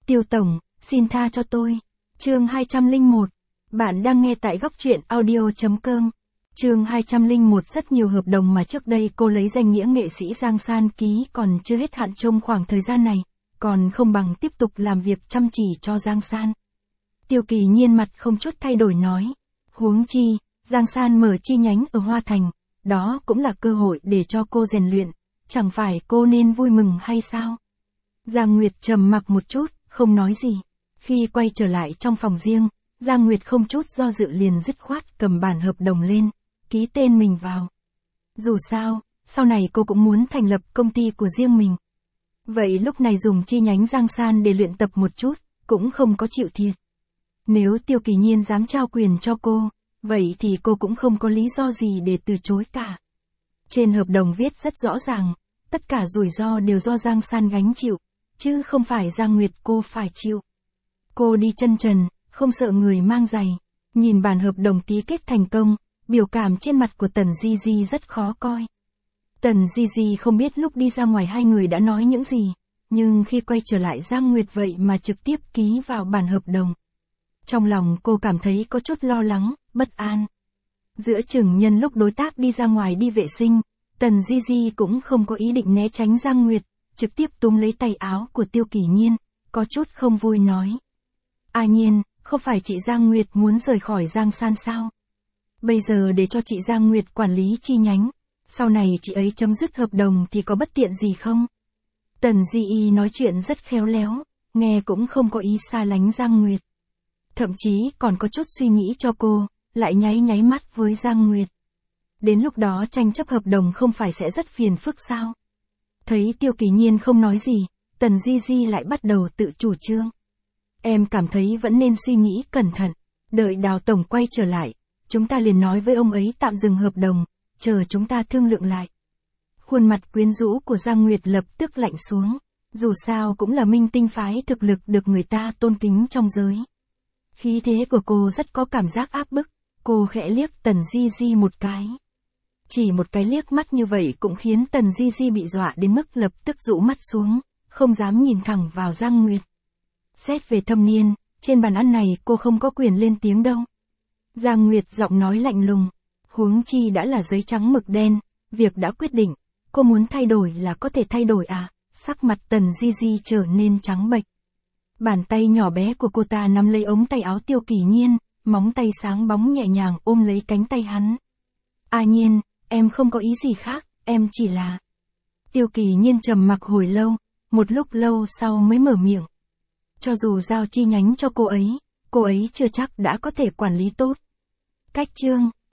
Tiêu tổng, xin tha cho tôi. Chương 201. Bạn đang nghe tại góc truyện audio.com. Chương 201. Rất nhiều hợp đồng mà trước đây cô lấy danh nghĩa nghệ sĩ Giang San ký còn chưa hết hạn trong khoảng thời gian này, còn không bằng tiếp tục làm việc chăm chỉ cho Giang San. Tiêu Kỳ Nhiên mặt không chút thay đổi nói. Huống chi, Giang San mở chi nhánh ở Hoa Thành, đó cũng là cơ hội để cho cô rèn luyện, chẳng phải cô nên vui mừng hay sao? Giang Nguyệt trầm mặc một chút, không nói gì. Khi quay trở lại trong phòng riêng, Giang Nguyệt không chút do dự liền dứt khoát cầm bản hợp đồng lên, ký tên mình vào. Dù sao, sau này cô cũng muốn thành lập công ty của riêng mình. Vậy lúc này dùng chi nhánh Giang San để luyện tập một chút, cũng không có chịu thiệt. Nếu Tiêu Kỳ Nhiên dám trao quyền cho cô, vậy thì cô cũng không có lý do gì để từ chối cả. Trên hợp đồng viết rất rõ ràng, tất cả rủi ro đều do Giang San gánh chịu, chứ không phải Giang Nguyệt cô phải chịu. Cô đi chân trần, không sợ người mang giày. Nhìn bản hợp đồng ký kết thành công, biểu cảm trên mặt của Tần Di Di rất khó coi. Tần Di Di không biết lúc đi ra ngoài hai người đã nói những gì, nhưng khi quay trở lại Giang Nguyệt vậy mà trực tiếp ký vào bản hợp đồng. Trong lòng cô cảm thấy có chút lo lắng, bất an. Giữa chừng nhân lúc đối tác đi ra ngoài đi vệ sinh, Tần Di Di cũng không có ý định né tránh Giang Nguyệt, trực tiếp túm lấy tay áo của Tiêu Kỳ Nhiên, có chút không vui nói. A Nhiên, không phải chị Giang Nguyệt muốn rời khỏi Giang San sao? Bây giờ để cho chị Giang Nguyệt quản lý chi nhánh, sau này chị ấy chấm dứt hợp đồng thì có bất tiện gì không? Tần Di Y nói chuyện rất khéo léo, nghe cũng không có ý xa lánh Giang Nguyệt. Thậm chí còn có chút suy nghĩ cho cô, lại nháy nháy mắt với Giang Nguyệt. Đến lúc đó tranh chấp hợp đồng không phải sẽ rất phiền phức sao? Thấy Tiêu Kỳ Nhiên không nói gì, Tần Di Di lại bắt đầu tự chủ trương. Em cảm thấy vẫn nên suy nghĩ cẩn thận, đợi Đào tổng quay trở lại, chúng ta liền nói với ông ấy tạm dừng hợp đồng, chờ chúng ta thương lượng lại. Khuôn mặt quyến rũ của Giang Nguyệt lập tức lạnh xuống, dù sao cũng là minh tinh phái thực lực được người ta tôn kính trong giới. Khí thế của cô rất có cảm giác áp bức, cô khẽ liếc Tần Di Di một cái. Chỉ một cái liếc mắt như vậy cũng khiến Tần Di Di bị dọa đến mức lập tức rũ mắt xuống, không dám nhìn thẳng vào Giang Nguyệt. Xét về thâm niên, trên bàn ăn này cô không có quyền lên tiếng đâu. Giang Nguyệt giọng nói lạnh lùng, huống chi đã là giấy trắng mực đen, việc đã quyết định, cô muốn thay đổi là có thể thay đổi à? Sắc mặt Tần Di Di trở nên trắng bệch. Bàn tay nhỏ bé của cô ta nắm lấy ống tay áo Tiêu Kỳ Nhiên, móng tay sáng bóng nhẹ nhàng ôm lấy cánh tay hắn. A Nhiên, em không có ý gì khác, em chỉ là... Tiêu Kỳ Nhiên trầm mặc hồi lâu, một lúc lâu sau mới mở miệng. Cho dù giao chi nhánh cho cô ấy chưa chắc đã có thể quản lý tốt. Cách chương